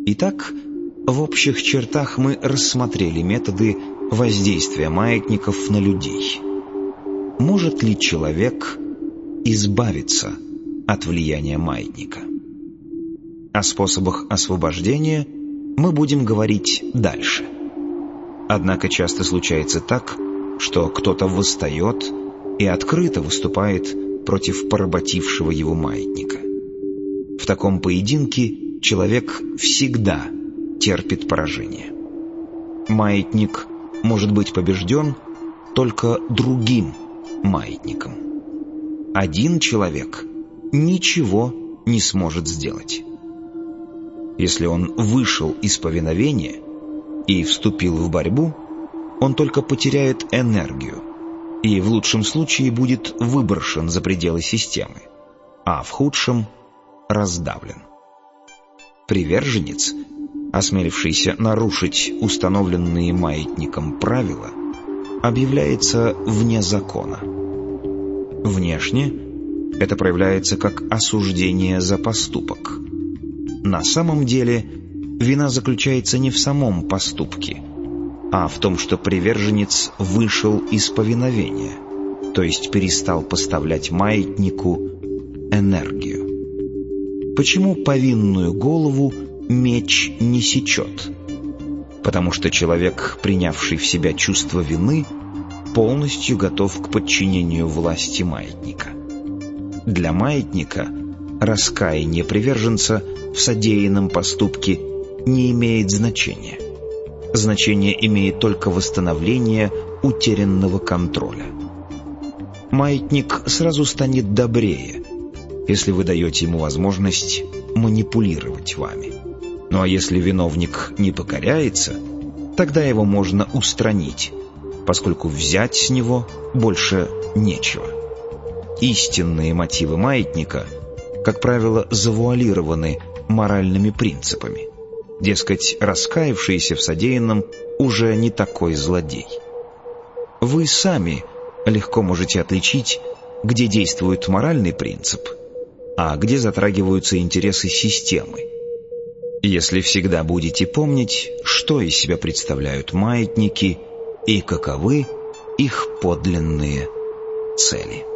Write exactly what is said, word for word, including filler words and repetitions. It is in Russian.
Итак, в общих чертах мы рассмотрели методы воздействия маятников на людей. Может ли человек избавиться от влияния маятника? О способах освобождения мы будем говорить дальше. Однако часто случается так, что кто-то восстает и открыто выступает против поработившего его маятника. В таком поединке человек всегда терпит поражение. Маятник может быть побежден только другим маятником. Один человек ничего не сможет сделать. Если он вышел из повиновения и вступил в борьбу, он только потеряет энергию и в лучшем случае будет выброшен за пределы системы, а в худшем – раздавлен. Приверженец, осмелившийся нарушить установленные маятником правила, объявляется вне закона. Внешне это проявляется как осуждение за поступок. На самом деле вина заключается не в самом поступке, а в том, что приверженец вышел из повиновения, то есть перестал поставлять маятнику энергию. Почему повинную голову меч не сечет? Потому что человек, принявший в себя чувство вины, полностью готов к подчинению власти маятника. Для маятника раскаяние приверженца в содеянном поступке не имеет значения. Значение имеет только восстановление утерянного контроля. Маятник сразу станет добрее, если вы даете ему возможность манипулировать вами. Ну а если виновник не покоряется, тогда его можно устранить, поскольку взять с него больше нечего. Истинные мотивы маятника, как правило, завуалированы моральными принципами. Дескать, раскаявшийся в содеянном уже не такой злодей. Вы сами легко можете отличить, где действует моральный принцип, а где затрагиваются интересы системы, если всегда будете помнить, что из себя представляют маятники и каковы их подлинные цели.